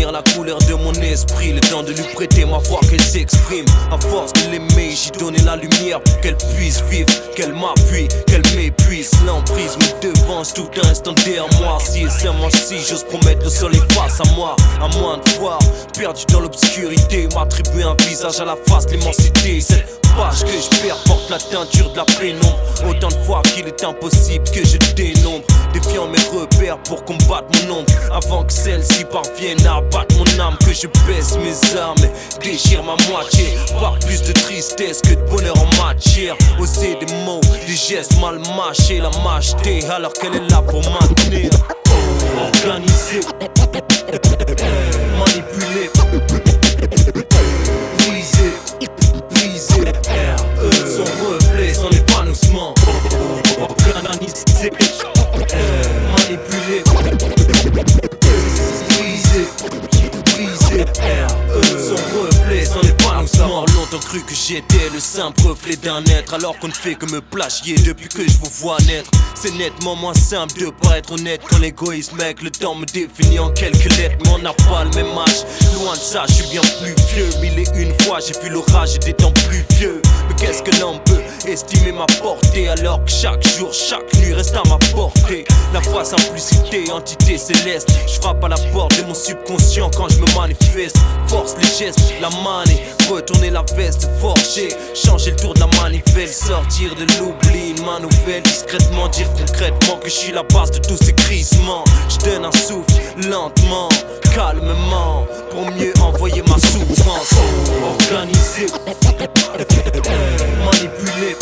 définir la couleur de mon esprit. Le temps de lui prêter ma voix qu'elle s'exprime. À force de l'aimer, j'y donnais la lumière pour qu'elle puisse vivre, qu'elle m'appuie, qu'elle m'épuise. L'emprise me devance tout instant derrière moi. Si et seulement si j'ose promettre le soleil face à moi. À moins de voir, perdu dans l'obscurité, m'attribuer un visage à la face de l'immensité. Cette page que je perds porte la teinture de la pénombre. Autant de fois qu'il est impossible que je dénombre, défiant mes repères pour combattre mon ombre. Avant que celle-ci parvienne à abattre mon âme, que je baisse mes armes et déchire ma moitié. Par plus de tristesse que de bonheur en matière. Oser des mots, des gestes mal mâchés, la mâcheté alors qu'elle est là pour maintenir. Organiser, manipuler, briser, briser, son reflet, son épanouissement. Organiser, manipuler, briser, briser, son reflet, son épanouissement. Longtemps cru que j'étais le simple reflet d'un être, alors qu'on ne fait que me plagier depuis que je vous vois naître. C'est nettement moins simple de paraître honnête quand l'égoïsme avec le temps me définit en quelques lettres. Mais on n'a pas le même âge, loin de ça, je suis bien plus vieux. Mille et une fois j'ai vu l'orage et des temps plus vieux. Mais qu'est-ce que l'on peut estimer ma portée, alors que chaque jour, chaque nuit reste à ma portée. La foi, simplicité, entité céleste. Je frappe à la porte de mon subconscient quand je me manifeste. Force les gestes, la manie, retourner la veste forgée, changer le tour de la manivelle, sortir de l'oubli, une main nouvelle, discrètement dire concrètement que je suis la base de tous ces crisements. Je donne un souffle, lentement, calmement, pour mieux envoyer ma souffrance. Organiser, manipuler,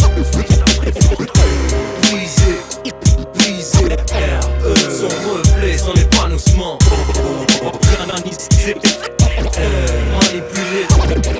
briser, briser, son reflet, son épanouissement. Organiser, manipuler,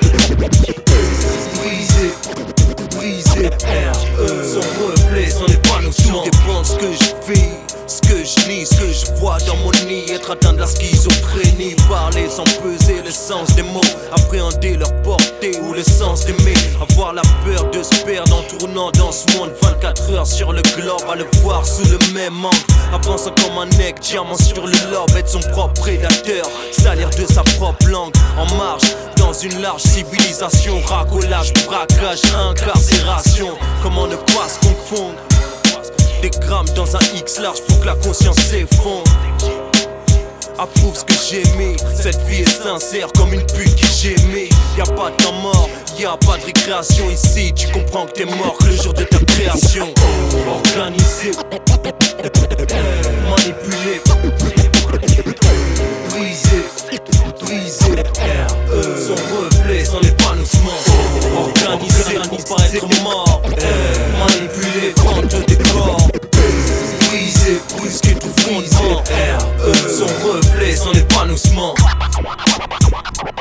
briser, briser, son reflet, son épanouissement. Tout dépend de ce que je vis, ce que je lis, ce que je vois dans mon nid. Être atteint de la schizophrénie, parler sans peser le sens des mots, appréhender leur portée ou le sens d'aimer. Avoir la peur de se perdre en tournant dans ce monde 24 heures sur le globe, à le voir sous le même angle, avançant comme un aigle, diamant sur le lobe. Être son propre prédateur, salir de sa propre langue, en marche dans une large civilisation. Racolage, braquage, incarcération, comment ne pas se confondre. Des grammes dans un X large pour que la conscience s'effondre. Approuve ce que j'ai mis, cette vie est sincère comme une pute qui gémit. Y'a pas de temps mort, y'a pas de récréation ici. Tu comprends que t'es mort le jour de ta création. Organiser, manipuler, briser, briser, son reflet, son épanouissement. Organiser pour pas être mort, manipuler, prendre le décor, briser, brusquer tout fondement. Son reflet, son épanouissement.